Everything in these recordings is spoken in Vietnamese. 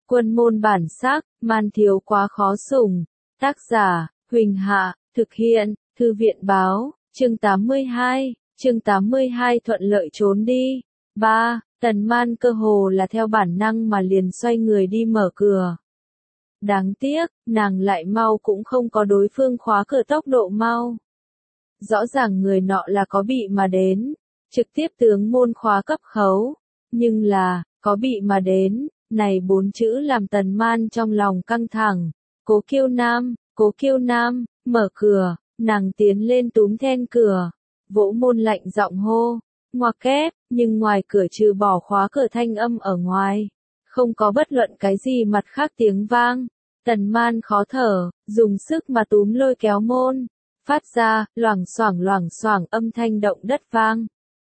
Quân môn bản sắc, man thiếu quá khó sủng. Tác giả, Huỳnh Hạ, thực hiện, Thư viện báo, chương 82, chương 82 thuận lợi trốn đi. 3. Tần Man cơ hồ là theo bản năng mà liền xoay người đi mở cửa. Đáng tiếc, nàng lại mau cũng không có đối phương khóa cửa tốc độ mau. Rõ ràng người nọ là có bị mà đến, trực tiếp tướng môn khóa cấp khấu. Nhưng là, có bị mà đến, này 4 chữ làm Tần Man trong lòng căng thẳng. Cố Kiêu Nam, mở cửa, nàng tiến lên túm then cửa, vỗ môn lạnh giọng hô, ngoặc kép, nhưng ngoài cửa trừ bỏ khóa cửa thanh âm ở ngoài, không có bất luận cái gì mặt khác tiếng vang. Tần Man khó thở, dùng sức mà túm lôi kéo môn, phát ra, loảng xoảng âm thanh động đất vang.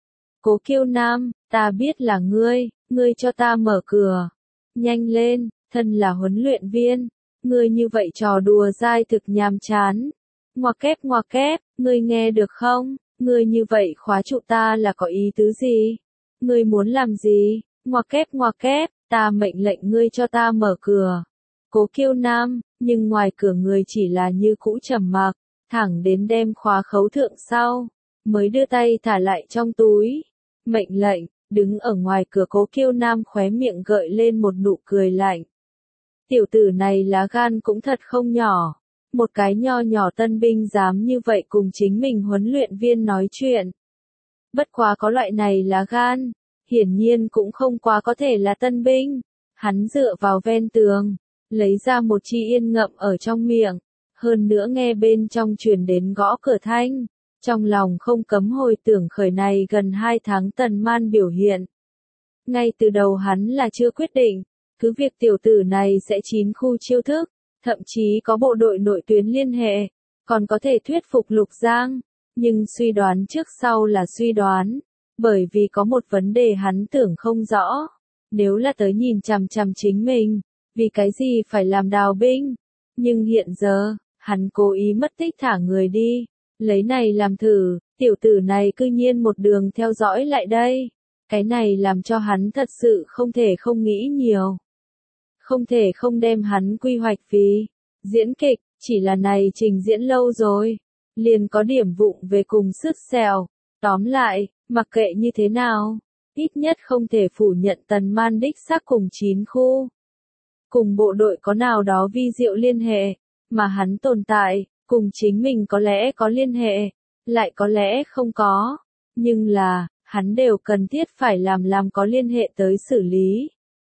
Cố Kiêu Nam, ta biết là ngươi cho ta mở cửa. Nhanh lên, thân là huấn luyện viên, ngươi như vậy trò đùa dai thực nhàm chán. Ngoặc kép, ngươi nghe được không? Ngươi như vậy khóa trụ ta là có ý tứ gì? Ngươi muốn làm gì? Ngoặc kép, ta mệnh lệnh ngươi cho ta mở cửa. Cố Kiêu Nam, nhưng ngoài cửa người chỉ là như cũ trầm mặc, thẳng đến đem khóa khấu thượng sau, mới đưa tay thả lại trong túi. Mệnh lệnh, đứng ở ngoài cửa Cố Kiêu Nam khóe miệng gợi lên một nụ cười lạnh. Tiểu tử này lá gan cũng thật không nhỏ. Một cái nho nhỏ tân binh dám như vậy cùng chính mình huấn luyện viên nói chuyện. Bất quá có loại này lá gan, hiển nhiên cũng không quá có thể là tân binh. Hắn dựa vào ven tường, lấy ra một chi yên ngậm ở trong miệng, hơn nữa nghe bên trong truyền đến gõ cửa thanh. Trong lòng không cấm hồi tưởng khởi này gần 2 tháng Tần Man biểu hiện. Ngay từ đầu hắn là chưa quyết định, cứ việc tiểu tử này sẽ 9 khu chiêu thức, thậm chí có bộ đội nội tuyến liên hệ, còn có thể thuyết phục Lục Giang, nhưng suy đoán trước sau là suy đoán, bởi vì có một vấn đề hắn tưởng không rõ, nếu là tới nhìn chằm chằm chính mình, vì cái gì phải làm đào binh, nhưng hiện giờ, hắn cố ý mất tích thả người đi, lấy này làm thử, tiểu tử này cư nhiên một đường theo dõi lại đây, cái này làm cho hắn thật sự không thể không nghĩ nhiều. Không thể không đem hắn quy hoạch vì diễn kịch, chỉ là này trình diễn lâu rồi, liền có điểm vụng về cùng sức xèo. Tóm lại, mặc kệ như thế nào, ít nhất không thể phủ nhận Tần Man đích xác cùng 9 khu. Cùng bộ đội có nào đó vi diệu liên hệ, mà hắn tồn tại, cùng chính mình có lẽ có liên hệ, lại có lẽ không có, nhưng là, hắn đều cần thiết phải làm có liên hệ tới xử lý.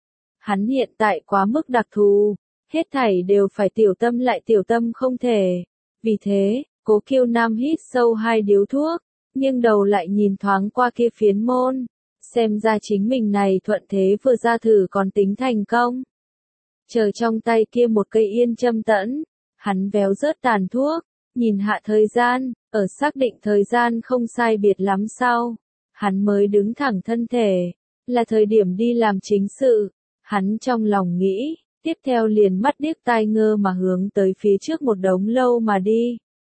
Hắn hiện tại quá mức đặc thù, hết thảy đều phải tiểu tâm lại tiểu tâm không thể. Vì thế, Cố Kiêu Nam hít sâu 2 điếu thuốc, nghiêng đầu lại nhìn thoáng qua kia phiến môn, xem ra chính mình này thuận thế vừa ra thử còn tính thành công. Chờ trong tay kia một cây yên châm tẫn, hắn véo rớt tàn thuốc, nhìn hạ thời gian, ở xác định thời gian không sai biệt lắm sau, hắn mới đứng thẳng thân thể, là thời điểm đi làm chính sự. Hắn trong lòng nghĩ, tiếp theo liền mắt điếc tai ngơ mà hướng tới phía trước một đống lâu mà đi.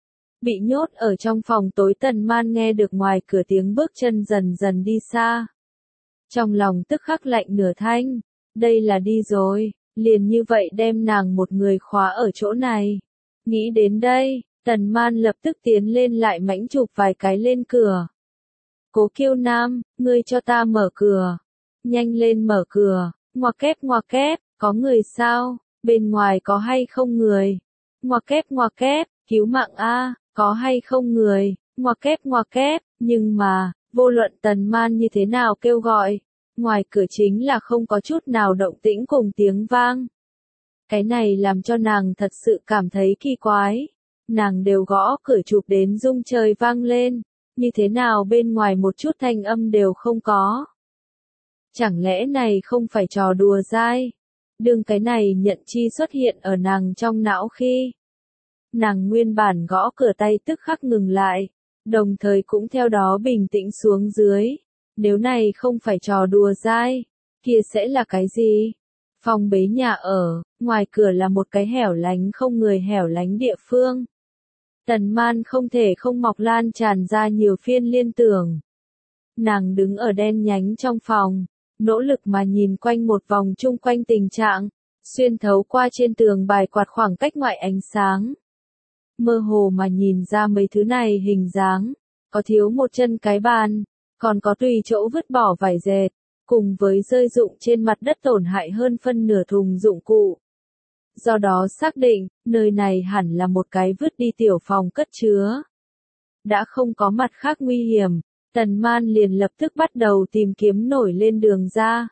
Bị nhốt ở trong phòng tối Tần Man nghe được ngoài cửa tiếng bước chân dần dần đi xa. Trong lòng tức khắc lạnh nửa thanh, đây là đi rồi, liền như vậy đem nàng một người khóa ở chỗ này. Nghĩ đến đây, Tần Man lập tức tiến lên lại mãnh chụp vài cái lên cửa. Cố Kiêu Nam, ngươi cho ta mở cửa. Nhanh lên mở cửa. Ngoặc kép, có người sao? Bên ngoài có hay không người? Ngoặc kép, cứu mạng a, có hay không người? Ngoặc kép, nhưng mà, vô luận Tần Man như thế nào kêu gọi, ngoài cửa chính là không có chút nào động tĩnh cùng tiếng vang. Cái này làm cho nàng thật sự cảm thấy kỳ quái. Nàng đều gõ cửa chụp đến rung trời vang lên, như thế nào bên ngoài một chút thanh âm đều không có. Chẳng lẽ này không phải trò đùa dai? Đương cái này nhận chi xuất hiện ở nàng trong não khi nàng nguyên bản gõ cửa tay tức khắc ngừng lại, đồng thời cũng theo đó bình tĩnh xuống dưới. Nếu này không phải trò đùa dai, kia sẽ là cái gì? Phòng bế nhà ở, ngoài cửa là một cái hẻo lánh không người hẻo lánh địa phương. Tần Man không thể không mọc lan tràn ra nhiều phiên liên tưởng. Nàng đứng ở đen nhánh trong phòng, nỗ lực mà nhìn quanh một vòng chung quanh tình trạng, xuyên thấu qua trên tường bài quạt khoảng cách ngoại ánh sáng. Mơ hồ mà nhìn ra mấy thứ này hình dáng, có thiếu một chân cái bàn, còn có tùy chỗ vứt bỏ vải dệt, cùng với rơi rụng trên mặt đất tổn hại hơn phân nửa thùng dụng cụ. Do đó xác định, nơi này hẳn là một cái vứt đi tiểu phòng cất chứa. Đã không có mặt khác nguy hiểm, Tần Man liền lập tức bắt đầu tìm kiếm nổi lên đường ra.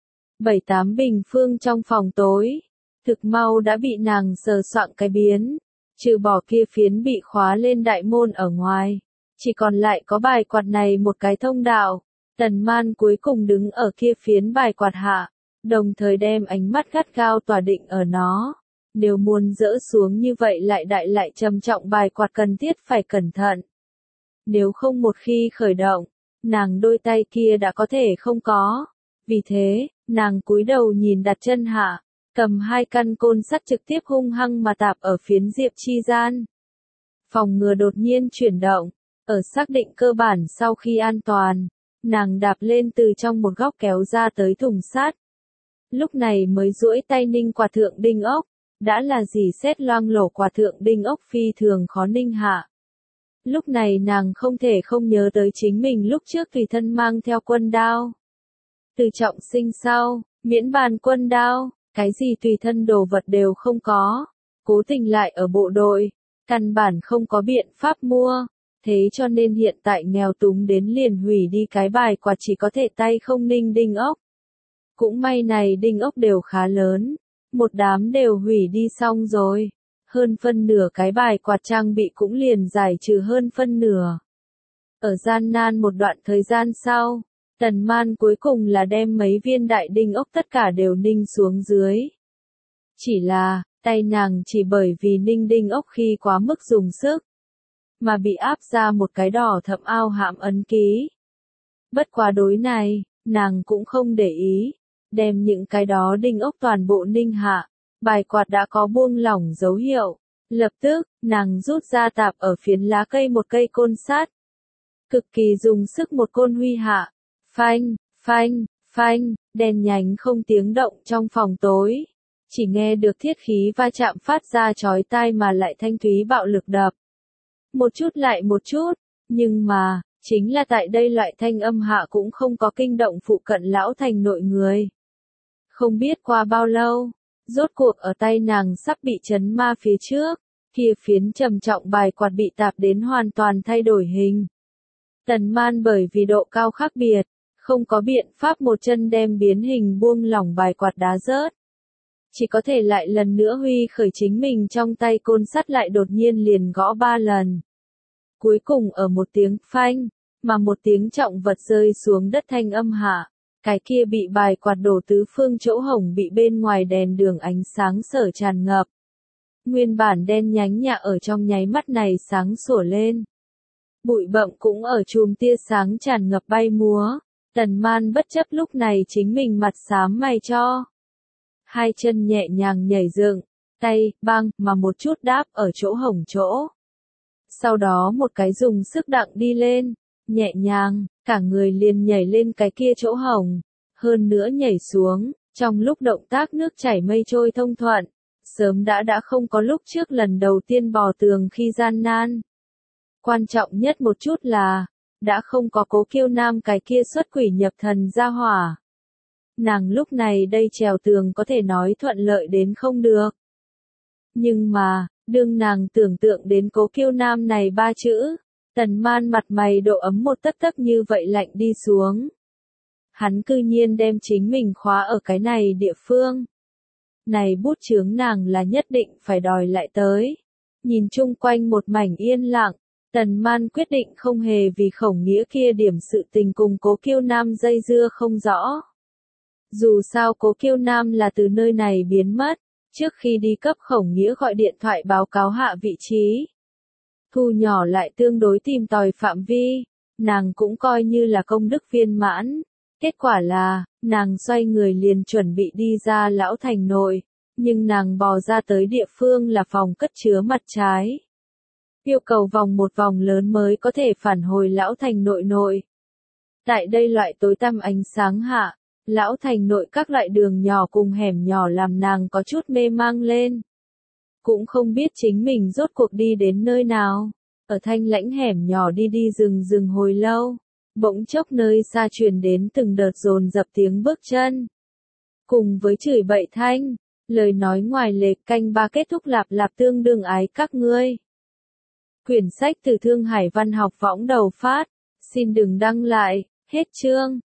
7-8 bình phương trong phòng tối, thực mau đã bị nàng sờ soạng cái biến, trừ bỏ kia phiến bị khóa lên đại môn ở ngoài, chỉ còn lại có bài quạt này một cái thông đạo. Tần Man cuối cùng đứng ở kia phiến bài quạt hạ, đồng thời đem ánh mắt gắt gao tỏa định ở nó. Nếu muốn dỡ xuống như vậy lại trầm trọng bài quạt cần thiết phải cẩn thận. Nếu không một khi khởi động, nàng đôi tay kia đã có thể không có. Vì thế, nàng cúi đầu nhìn đặt chân hạ, cầm 2 căn côn sắt trực tiếp hung hăng mà tạp ở phiến diệp chi gian. Phòng ngừa đột nhiên chuyển động, ở xác định cơ bản sau khi an toàn, nàng đạp lên từ trong một góc kéo ra tới thùng sắt. Lúc này mới duỗi tay ninh quả thượng đinh ốc, đã là gì xét loang lổ quả thượng đinh ốc phi thường khó ninh hạ. Lúc này nàng không thể không nhớ tới chính mình lúc trước tùy thân mang theo quân đao. Từ trọng sinh sau, miễn bàn quân đao, cái gì tùy thân đồ vật đều không có, cố tình lại ở bộ đội, căn bản không có biện pháp mua, thế cho nên hiện tại nghèo túng đến liền hủy đi cái bài quạt chỉ có thể tay không ninh đinh ốc. Cũng may này đinh ốc đều khá lớn, một đám đều hủy đi xong rồi, hơn phân nửa cái bài quạt trang bị cũng liền giải trừ hơn phân nửa. Ở gian nan một đoạn thời gian sau, Tần Man cuối cùng là đem mấy viên đại đinh ốc tất cả đều ninh xuống dưới. Chỉ là, tay nàng chỉ bởi vì ninh đinh ốc khi quá mức dùng sức, mà bị áp ra một cái đỏ thẫm ao hãm ấn ký. Bất quá đối này, nàng cũng không để ý, đem những cái đó đinh ốc toàn bộ ninh hạ, bài quạt đã có buông lỏng dấu hiệu. Lập tức, nàng rút ra tạp ở phiến lá cây một cây côn sắt. Cực kỳ dùng sức một côn huy hạ. Phanh, phanh, phanh, đèn nhánh không tiếng động trong phòng tối. Chỉ nghe được thiết khí va chạm phát ra chói tai mà lại thanh thúy bạo lực đập. Một chút lại một chút, nhưng mà, chính là tại đây loại thanh âm hạ cũng không có kinh động phụ cận lão thành nội người. Không biết qua bao lâu, rốt cuộc ở tay nàng sắp bị chấn ma phía trước, kia phiến trầm trọng bài quạt bị tạp đến hoàn toàn thay đổi hình. Tần Man bởi vì độ cao khác biệt, không có biện pháp một chân đem biến hình buông lỏng bài quạt đá rớt. Chỉ có thể lại lần nữa huy khởi chính mình trong tay côn sắt lại đột nhiên liền gõ 3 lần. Cuối cùng ở một tiếng phanh, mà một tiếng trọng vật rơi xuống đất thanh âm hạ, cái kia bị bài quạt đổ tứ phương chỗ hổng bị bên ngoài đèn đường ánh sáng sở tràn ngập. Nguyên bản đen nhánh nhà ở trong nháy mắt này sáng sủa lên. Bụi bặm cũng ở chùm tia sáng tràn ngập bay múa. Tần Man bất chấp lúc này chính mình mặt xám mày cho. 2 chân nhẹ nhàng nhảy dựng, tay, băng, mà một chút đáp ở chỗ hổng chỗ. Sau đó một cái dùng sức đặng đi lên, nhẹ nhàng, cả người liền nhảy lên cái kia chỗ hổng. Hơn nữa nhảy xuống, trong lúc động tác nước chảy mây trôi thông thuận. Sớm đã không có lúc trước lần đầu tiên bò tường khi gian nan. Quan trọng nhất một chút là, đã không có Cố Kiêu Nam cái kia xuất quỷ nhập thần ra hỏa. Nàng lúc này đây trèo tường có thể nói thuận lợi đến không được. Nhưng mà, đương nàng tưởng tượng đến Cố Kiêu Nam này 3 chữ, Tần Man mặt mày độ ấm một tấc tấc như vậy lạnh đi xuống. Hắn cư nhiên đem chính mình khóa ở cái này địa phương. Này bút chướng nàng là nhất định phải đòi lại tới. Nhìn chung quanh một mảnh yên lặng, Tần Man quyết định không hề vì Khổng Nghĩa kia điểm sự tình cùng Cố Kiêu Nam dây dưa không rõ. Dù sao Cố Kiêu Nam là từ nơi này biến mất, trước khi đi cấp Khổng Nghĩa gọi điện thoại báo cáo hạ vị trí. Thu nhỏ lại tương đối tìm tòi phạm vi, nàng cũng coi như là công đức viên mãn. Kết quả là, nàng xoay người liền chuẩn bị đi ra lão thành nội, nhưng nàng bò ra tới địa phương là phòng cất chứa mặt trái. Yêu cầu vòng một vòng lớn mới có thể phản hồi lão thành nội nội. Tại đây loại tối tăm ánh sáng hạ, Lão thành nội các loại đường nhỏ cùng hẻm nhỏ làm nàng có chút mê mang lên. Cũng không biết chính mình rốt cuộc đi đến nơi nào. Ở thanh lãnh hẻm nhỏ đi đi rừng hồi lâu. Bỗng chốc nơi xa truyền đến từng đợt dồn dập tiếng bước chân. Cùng với chửi bậy thanh, lời nói ngoài lề canh ba kết thúc lạp lạp tương đương ái các ngươi. Quyển sách từ Thương Hải Văn học võng đầu phát. Xin đừng đăng lại, hết chương.